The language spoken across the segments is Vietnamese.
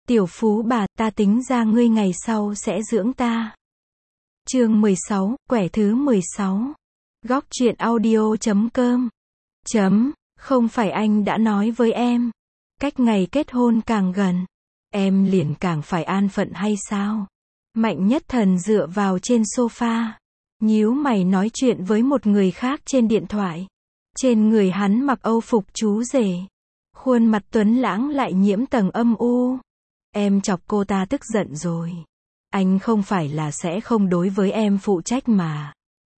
Tiểu phú bà, ta tính ra ngươi ngày sau sẽ dưỡng ta. Chương 16, quẻ thứ 16. Góc truyện audio.com. Không phải anh đã nói với em, cách ngày kết hôn càng gần, em liền càng phải an phận hay sao? Mạnh Nhất Thần dựa vào trên sofa, nhíu mày nói chuyện với một người khác trên điện thoại. Trên người hắn mặc âu phục chú rể, khuôn mặt tuấn lãng lại nhiễm tầng âm u. Em chọc cô ta tức giận rồi. Anh không phải là sẽ không đối với em phụ trách mà.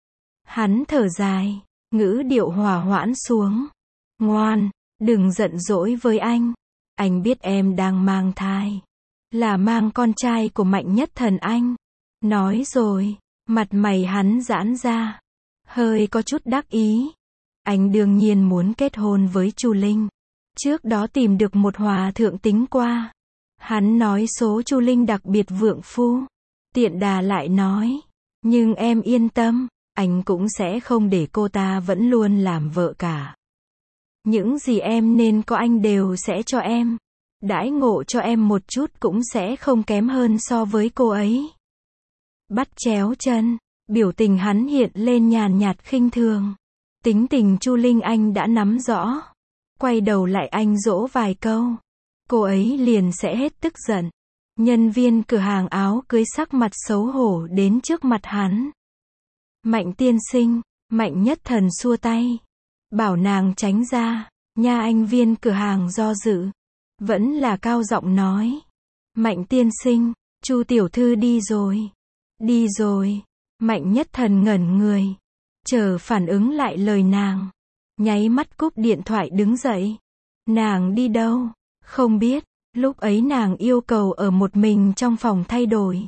Hắn thở dài, ngữ điệu hòa hoãn xuống. Ngoan, đừng giận dỗi với anh. Anh biết em đang mang thai. Là mang con trai của Mạnh Nhất Thần anh. Nói rồi, mặt mày hắn giãn ra. Hơi có chút đắc ý. Anh đương nhiên muốn kết hôn với Chu Linh. Trước đó tìm được một hòa thượng tính qua. Hắn nói số Chu Linh đặc biệt vượng phu. Tiện đà lại nói, nhưng em yên tâm, anh cũng sẽ không để cô ta vẫn luôn làm vợ cả. Những gì em nên có anh đều sẽ cho em. Đãi ngộ cho em một chút cũng sẽ không kém hơn so với cô ấy. Bắt chéo chân, biểu tình hắn hiện lên nhàn nhạt khinh thường. Tính tình Chu Linh anh đã nắm rõ. Quay đầu lại anh dỗ vài câu, cô ấy liền sẽ hết tức giận. Nhân viên cửa hàng áo cưới sắc mặt xấu hổ đến trước mặt hắn. Mạnh tiên sinh, Mạnh Nhất Thần xua tay, bảo nàng tránh ra. Nha, anh viên cửa hàng do dự, vẫn là cao giọng nói, Mạnh tiên sinh, Chu tiểu thư đi rồi. Đi rồi. Mạnh Nhất Thần ngẩn người, chờ phản ứng lại lời nàng, nháy mắt cúp điện thoại đứng dậy. Nàng đi đâu? Không biết. Lúc ấy nàng yêu cầu ở một mình trong phòng thay đổi.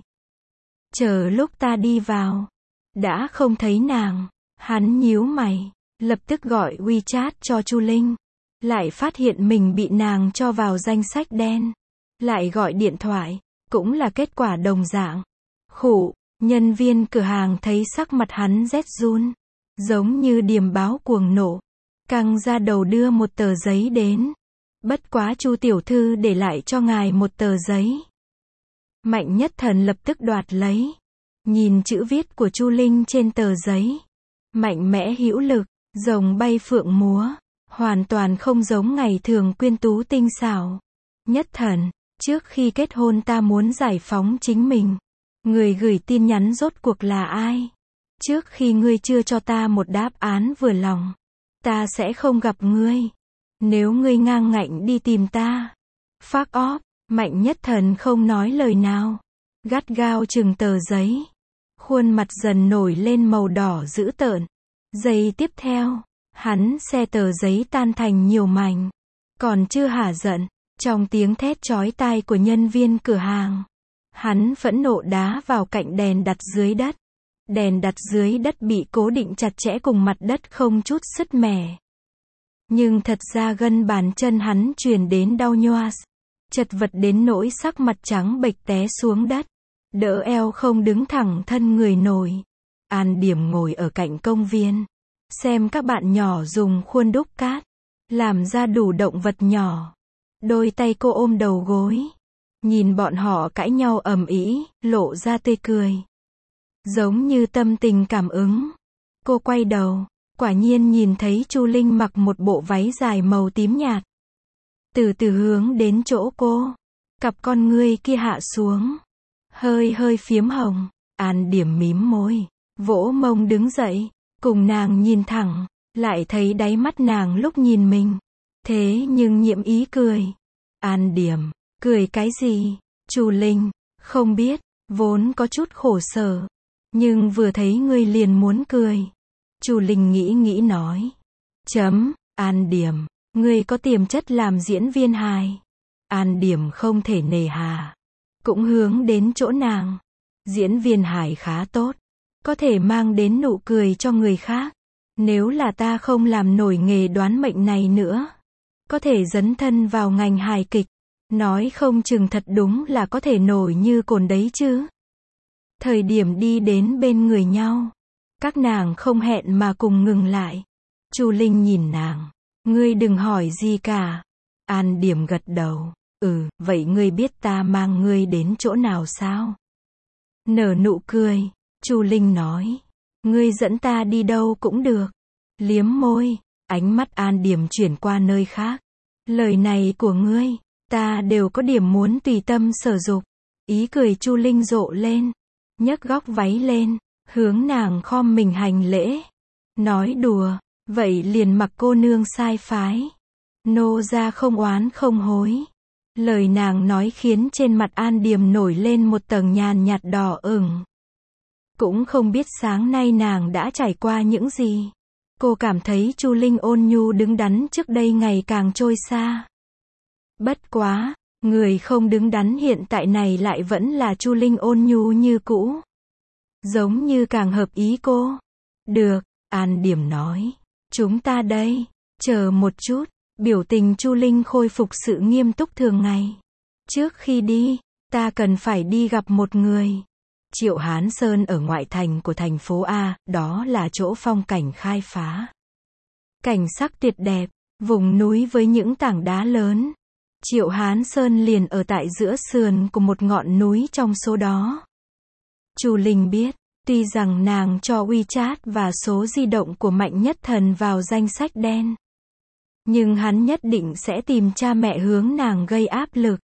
Chờ lúc ta đi vào, đã không thấy nàng. Hắn nhíu mày, lập tức gọi WeChat cho Chu Linh. Lại phát hiện mình bị nàng cho vào danh sách đen. Lại gọi điện thoại, cũng là kết quả đồng dạng. Khụ, nhân viên cửa hàng thấy sắc mặt hắn rét run, giống như điềm báo cuồng nộ. Căng ra đầu đưa một tờ giấy đến. Bất quá Chu tiểu thư để lại cho ngài một tờ giấy. Mạnh Nhất Thần lập tức đoạt lấy. Nhìn chữ viết của Chu Linh trên tờ giấy. Mạnh mẽ hữu lực, rồng bay phượng múa. Hoàn toàn không giống ngày thường quyến tú tinh xảo. Nhất Thần, trước khi kết hôn ta muốn giải phóng chính mình. Người gửi tin nhắn rốt cuộc là ai? Trước khi ngươi chưa cho ta một đáp án vừa lòng, ta sẽ không gặp ngươi. Nếu ngươi ngang ngạnh đi tìm ta. Fuck off. Mạnh Nhất Thần không nói lời nào, gắt gao chừng tờ giấy. Khuôn mặt dần nổi lên màu đỏ dữ tợn. Giây tiếp theo, hắn xé tờ giấy tan thành nhiều mảnh. Còn chưa hả giận, trong tiếng thét chói tai của nhân viên cửa hàng, hắn phẫn nộ đá vào cạnh đèn đặt dưới đất. Đèn đặt dưới đất bị cố định chặt chẽ cùng mặt đất không chút sứt mẻ. Nhưng thật ra gân bàn chân hắn truyền đến đau nhoas, chật vật đến nỗi sắc mặt trắng bệch té xuống đất, đỡ eo không đứng thẳng thân người nổi. An Điểm ngồi ở cạnh công viên, xem các bạn nhỏ dùng khuôn đúc cát, làm ra đủ động vật nhỏ. Đôi tay cô ôm đầu gối, nhìn bọn họ cãi nhau ầm ĩ, lộ ra tươi cười. Giống như tâm tình cảm ứng. Cô quay đầu, quả nhiên nhìn thấy Chu Linh mặc một bộ váy dài màu tím nhạt. Từ từ hướng đến chỗ cô. Cặp con ngươi kia hạ xuống. Hơi phiếm hồng. An Điểm mím môi, vỗ mông đứng dậy, cùng nàng nhìn thẳng. Lại thấy đáy mắt nàng lúc nhìn mình. Thế nhưng nhiễm ý cười. An Điểm, cười cái gì? Chu Linh, không biết, vốn có chút khổ sở. Nhưng vừa thấy ngươi liền muốn cười. Chu Linh nghĩ nói. An Điểm, ngươi có tiềm chất làm diễn viên hài. An Điểm không thể nề hà. Cũng hướng đến chỗ nàng. Diễn viên hài khá tốt. Có thể mang đến nụ cười cho người khác. Nếu là ta không làm nổi nghề đoán mệnh này nữa, có thể dấn thân vào ngành hài kịch. Nói không chừng thật đúng là có thể nổi như cồn đấy chứ. Thời điểm đi đến bên người nhau, các nàng không hẹn mà cùng ngừng lại. Chu Linh nhìn nàng, ngươi đừng hỏi gì cả. An Điểm gật đầu, Vậy ngươi biết ta mang ngươi đến chỗ nào sao? Nở nụ cười, Chu Linh nói. Ngươi dẫn ta đi đâu cũng được. Liếm môi, ánh mắt An Điểm chuyển qua nơi khác. Lời này của ngươi, ta đều có điểm muốn tùy tâm sở dục. Ý cười Chu Linh rộ lên, nhấc góc váy lên, hướng nàng khom mình hành lễ. Nói đùa, vậy liền mặc cô nương sai phái. Nô gia không oán không hối. Lời nàng nói khiến trên mặt An Điểm nổi lên một tầng nhàn nhạt đỏ ửng. Cũng không biết sáng nay nàng đã trải qua những gì. Cô cảm thấy Chu Linh ôn nhu đứng đắn trước đây ngày càng trôi xa. Bất quá, người không đứng đắn hiện tại này lại vẫn là Chu Linh ôn nhu như cũ. Giống như càng hợp ý cô. Được, An Điểm nói. Chúng ta đây, chờ một chút. Biểu tình Chu Linh khôi phục sự nghiêm túc thường ngày. Trước khi đi, ta cần phải đi gặp một người. Triệu Hán Sơn ở ngoại thành của thành phố A, đó là chỗ phong cảnh khai phá. Cảnh sắc tuyệt đẹp, vùng núi với những tảng đá lớn. Triệu Hán Sơn liền ở tại giữa sườn của một ngọn núi trong số đó. Chu Linh biết, tuy rằng nàng cho WeChat và số di động của Mạnh Nhất Thần vào danh sách đen. Nhưng hắn nhất định sẽ tìm cha mẹ hướng nàng gây áp lực.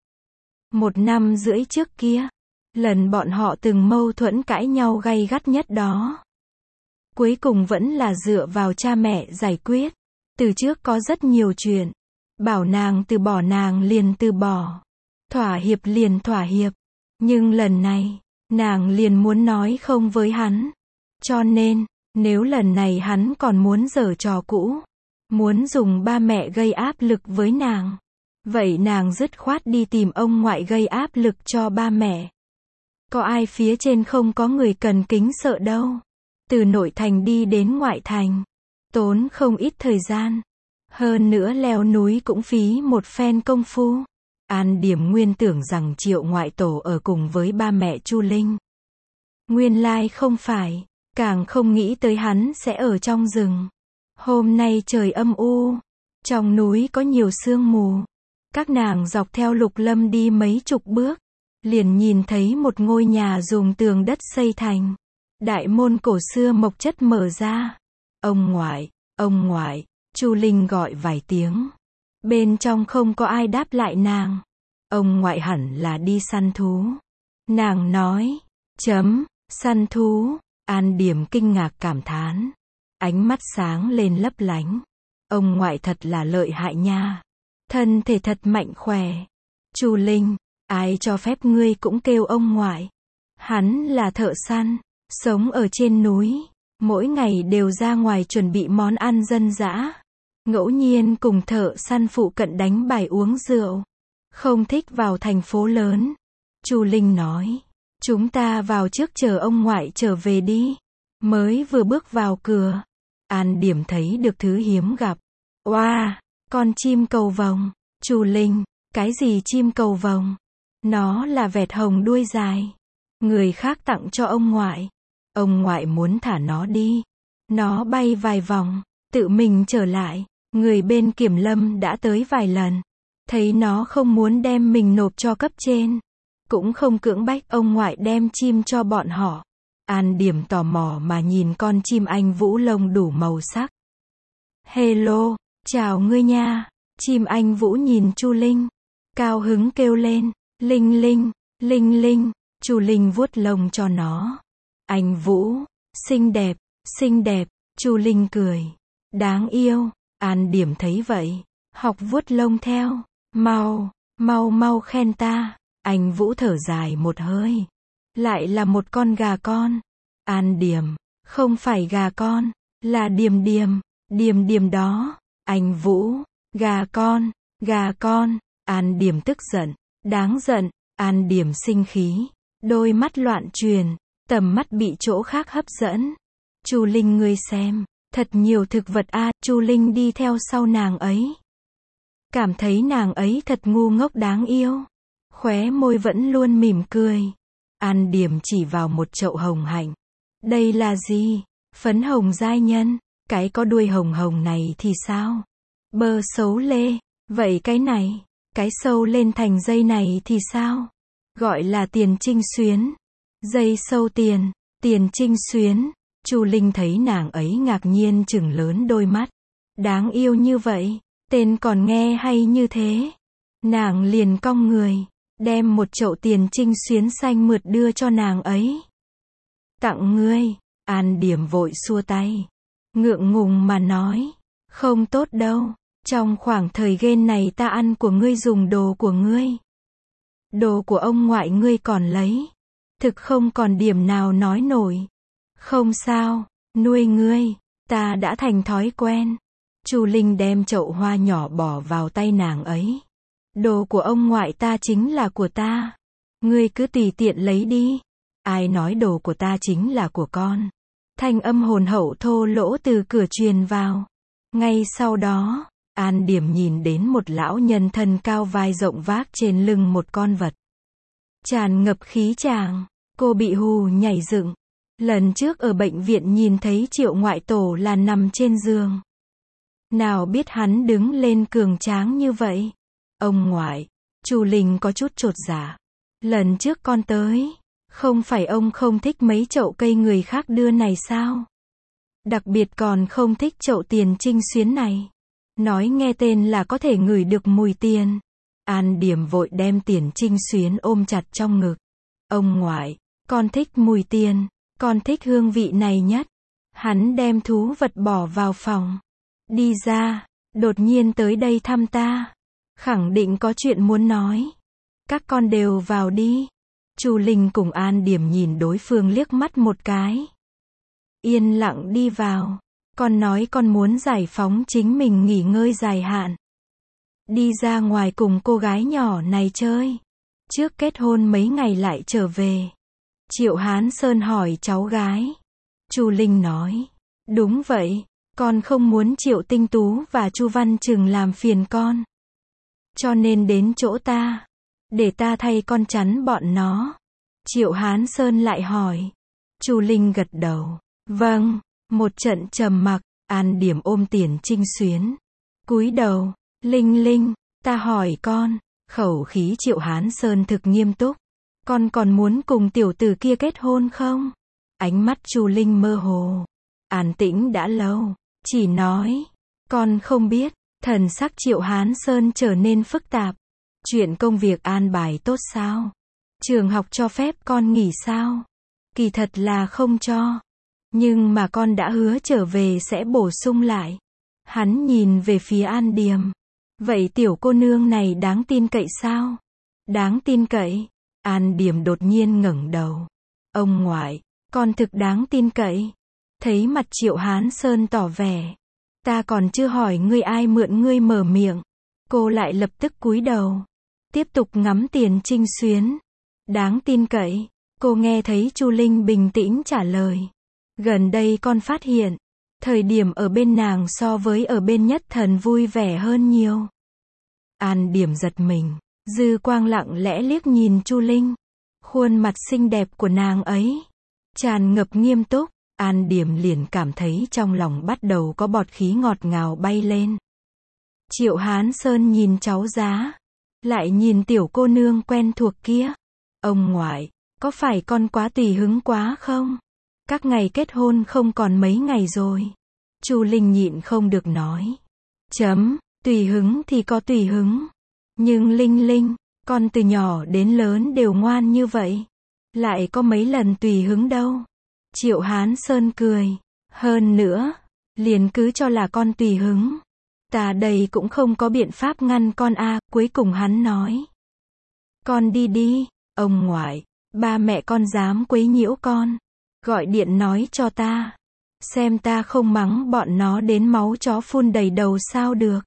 1 năm rưỡi trước kia, lần bọn họ từng mâu thuẫn cãi nhau gay gắt nhất đó. Cuối cùng vẫn là dựa vào cha mẹ giải quyết. Từ trước có rất nhiều chuyện. Bảo nàng từ bỏ nàng liền từ bỏ. Thỏa hiệp liền thỏa hiệp. Nhưng lần này, nàng liền muốn nói không với hắn. Cho nên, nếu lần này hắn còn muốn giở trò cũ, muốn dùng ba mẹ gây áp lực với nàng, vậy nàng dứt khoát đi tìm ông ngoại gây áp lực cho ba mẹ. Có ai phía trên không có người cần kính sợ đâu. Từ nội thành đi đến ngoại thành, tốn không ít thời gian. Hơn nữa leo núi cũng phí một phen công phu. An Điểm nguyên tưởng rằng Triệu ngoại tổ ở cùng với ba mẹ Chu Linh. Nguyên lai không phải, càng không nghĩ tới hắn sẽ ở trong rừng. Hôm nay trời âm u, trong núi có nhiều sương mù. Các nàng dọc theo lục lâm đi mấy chục bước, liền nhìn thấy một ngôi nhà dùng tường đất xây thành. Đại môn cổ xưa mộc chất mở ra. Ông ngoại, Chu Linh gọi vài tiếng. Bên trong không có ai đáp lại nàng. Ông ngoại hẳn là đi săn thú. Nàng nói, săn thú. An Điểm kinh ngạc cảm thán. Ánh mắt sáng lên lấp lánh. Ông ngoại thật là lợi hại nha. Thân thể thật mạnh khỏe. Chu Linh, ai cho phép ngươi cũng kêu ông ngoại. Hắn là thợ săn, sống ở trên núi. Mỗi ngày đều ra ngoài chuẩn bị món ăn dân dã. Ngẫu nhiên cùng thợ săn phụ cận đánh bài uống rượu. Không thích vào thành phố lớn. Chu Linh nói. Chúng ta vào trước chờ ông ngoại trở về đi. Mới vừa bước vào cửa, An Điểm thấy được thứ hiếm gặp. Oa, con chim cầu vồng. Chu Linh, cái gì chim cầu vồng? Nó là vẹt hồng đuôi dài. Người khác tặng cho ông ngoại. Ông ngoại muốn thả nó đi. Nó bay vài vòng, tự mình trở lại. Người bên kiểm lâm đã tới vài lần. Thấy nó không muốn đem mình nộp cho cấp trên. Cũng không cưỡng bách ông ngoại đem chim cho bọn họ. An Điểm tò mò mà nhìn con chim anh vũ lông đủ màu sắc. Hello, chào ngươi nha. Chim anh vũ nhìn Chu Linh, cao hứng kêu lên, Linh Linh, Linh Linh. Chu Linh vuốt lông cho nó. Anh vũ, xinh đẹp. Chu Linh cười. Đáng yêu. An Điểm thấy vậy, học vuốt lông theo. Mau khen ta. Anh vũ thở dài một hơi. Lại là một con gà con. An Điểm, không phải gà con, là Điềm đó. Anh vũ, gà con. An Điểm tức giận, đáng giận. An Điểm sinh khí, đôi mắt loạn truyền, tầm mắt bị chỗ khác hấp dẫn. Chu Linh ngươi xem, thật nhiều thực vật a. Chu Linh đi theo sau nàng ấy. Cảm thấy nàng ấy thật ngu ngốc đáng yêu. Khóe môi vẫn luôn mỉm cười. An Điểm chỉ vào một chậu hồng hạnh. Đây là gì? Phấn hồng giai nhân. Cái có đuôi hồng hồng này thì sao? Bơ xấu lê. Vậy cái này? Cái sâu lên thành dây này thì sao? Gọi là tiền trinh xuyến. Dây sâu tiền, tiền trinh xuyến. Chu Linh thấy nàng ấy ngạc nhiên trừng lớn đôi mắt. Đáng yêu như vậy, tên còn nghe hay như thế. Nàng liền cong người, đem một chậu tiền trinh xuyến xanh mượt đưa cho nàng ấy. Tặng ngươi. An Điểm vội xua tay, ngượng ngùng mà nói, không tốt đâu, trong khoảng thời gian này ta ăn của ngươi dùng đồ của ngươi. Đồ của ông ngoại ngươi còn lấy. Thực không còn điểm nào nói nổi. Không sao, nuôi ngươi, ta đã thành thói quen. Chu Linh đem chậu hoa nhỏ bỏ vào tay nàng ấy. Đồ của ông ngoại ta chính là của ta. Ngươi cứ tùy tiện lấy đi. Ai nói đồ của ta chính là của con? Thanh âm hồn hậu thô lỗ từ cửa truyền vào. Ngay sau đó, An Điểm nhìn đến một lão nhân thân cao vai rộng vác trên lưng một con vật. Tràn ngập khí tràng, cô bị hù nhảy dựng. Lần trước ở bệnh viện nhìn thấy Triệu ngoại tổ là nằm trên giường. Nào biết hắn đứng lên cường tráng như vậy. Ông ngoại, Chu Linh có chút chột dạ. Lần trước con tới, không phải ông không thích mấy chậu cây người khác đưa này sao? Đặc biệt còn không thích chậu tiền trinh xuyến này. Nói nghe tên là có thể ngửi được mùi tiền. An Điểm vội đem tiền trinh xuyến ôm chặt trong ngực. Ông ngoại, con thích mùi tiền, con thích hương vị này nhất. Hắn đem thú vật bỏ vào phòng. Đi ra, đột nhiên tới đây thăm ta. Khẳng định có chuyện muốn nói. Các con đều vào đi. Chu Linh cùng An Điểm nhìn đối phương liếc mắt một cái. Yên lặng đi vào. Con nói con muốn giải phóng chính mình nghỉ ngơi dài hạn. Đi ra ngoài cùng cô gái nhỏ này chơi. Trước kết hôn mấy ngày lại trở về. Triệu Hán Sơn hỏi cháu gái. Chu Linh nói. Đúng vậy, con không muốn Triệu Tinh Tú và Chu Văn Trừng làm phiền con. Cho nên đến chỗ ta. Để ta thay con chắn bọn nó. Triệu Hán Sơn lại hỏi. Chu Linh gật đầu. Vâng. Một trận trầm mặc. An Điểm ôm tiền trinh xuyến. Cúi đầu. Linh Linh, ta hỏi con. Khẩu khí Triệu Hán Sơn thực nghiêm túc. Con còn muốn cùng tiểu tử kia kết hôn không? Ánh mắt Chu Linh mơ hồ. An tĩnh đã lâu. Chỉ nói. Con không biết. Thần sắc Triệu Hán Sơn trở nên phức tạp. Chuyện công việc an bài tốt sao? Trường học cho phép con nghỉ sao? Kỳ thật là không cho. Nhưng mà con đã hứa trở về sẽ bổ sung lại. Hắn nhìn về phía An Điểm. Vậy tiểu cô nương này đáng tin cậy sao? Đáng tin cậy. An Điểm đột nhiên ngẩng đầu. Ông ngoại, con thực đáng tin cậy. Thấy mặt Triệu Hán Sơn tỏ vẻ. Ta còn chưa hỏi ngươi ai mượn ngươi mở miệng. Cô lại lập tức cúi đầu. Tiếp tục ngắm tiền trinh xuyến. Đáng tin cậy. Cô nghe thấy Chu Linh bình tĩnh trả lời. Gần đây con phát hiện. Thời điểm ở bên nàng so với ở bên Nhất Thần vui vẻ hơn nhiều. An Điểm giật mình. Dư quang lặng lẽ liếc nhìn Chu Linh. Khuôn mặt xinh đẹp của nàng ấy. Tràn ngập nghiêm túc. An Điểm liền cảm thấy trong lòng bắt đầu có bọt khí ngọt ngào bay lên. Triệu Hán Sơn nhìn cháu giá. Lại nhìn tiểu cô nương quen thuộc kia. Ông ngoại, có phải con quá tùy hứng quá không? Các ngày kết hôn không còn mấy ngày rồi. Chu Linh nhịn không được nói. Tùy hứng thì có tùy hứng. Nhưng Linh Linh, con từ nhỏ đến lớn đều ngoan như vậy. Lại có mấy lần tùy hứng đâu. Triệu Hán Sơn cười. Hơn nữa, liền cứ cho là con tùy hứng. Ta đây cũng không có biện pháp ngăn con a. Cuối cùng hắn nói. Con đi đi, ông ngoại. Ba mẹ con dám quấy nhiễu con. Gọi điện nói cho ta. Xem ta không mắng bọn nó đến máu chó phun đầy đầu sao được.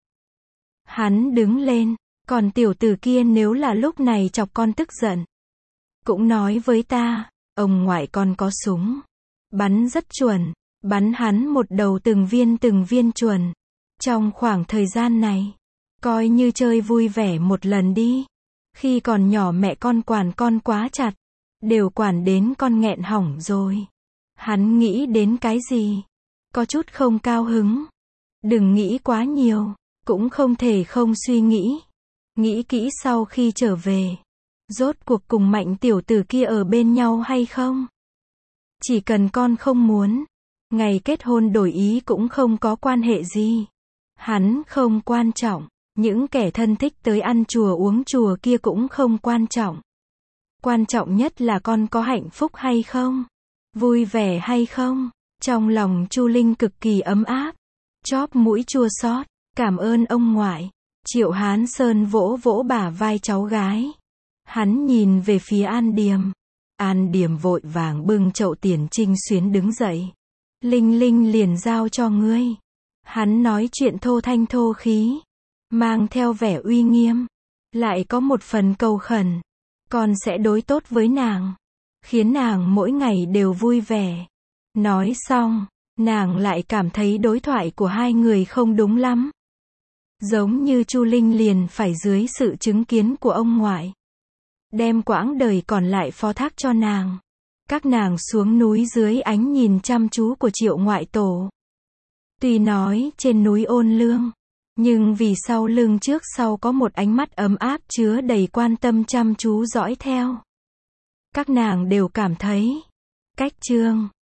Hắn đứng lên. Còn tiểu tử kia nếu là lúc này chọc con tức giận. Cũng nói với ta. Ông ngoại con có súng. Bắn rất chuẩn. Bắn hắn một đầu từng viên chuẩn. Trong khoảng thời gian này. Coi như chơi vui vẻ một lần đi. Khi còn nhỏ mẹ con quản con quá chặt. Đều quản đến con nghẹn hỏng rồi. Hắn nghĩ đến cái gì? Có chút không cao hứng. Đừng nghĩ quá nhiều. Cũng không thể không suy nghĩ. Nghĩ kỹ sau khi trở về, rốt cuộc cùng Mạnh tiểu tử kia ở bên nhau hay không? Chỉ cần con không muốn, ngày kết hôn đổi ý cũng không có quan hệ gì. Hắn không quan trọng, những kẻ thân thích tới ăn chùa uống chùa kia cũng không quan trọng. Quan trọng nhất là con có hạnh phúc hay không? Vui vẻ hay không? Trong lòng Chu Linh cực kỳ ấm áp, chóp mũi chua xót, cảm ơn ông ngoại. Triệu Hán Sơn vỗ vỗ bả vai cháu gái. Hắn nhìn về phía An Điềm. An Điềm vội vàng bưng chậu tiền trinh xuyến đứng dậy. Linh Linh liền giao cho ngươi. Hắn nói chuyện thô thanh thô khí, mang theo vẻ uy nghiêm, lại có một phần cầu khẩn. Con sẽ đối tốt với nàng, khiến nàng mỗi ngày đều vui vẻ. Nói xong, nàng lại cảm thấy đối thoại của hai người không đúng lắm. Giống như Chu Linh liền phải dưới sự chứng kiến của ông ngoại, đem quãng đời còn lại phó thác cho nàng. Các nàng xuống núi dưới ánh nhìn chăm chú của Triệu ngoại tổ. Tuy nói trên núi ôn lương, nhưng vì sau lưng trước sau có một ánh mắt ấm áp chứa đầy quan tâm chăm chú dõi theo. Các nàng đều cảm thấy, cách Trương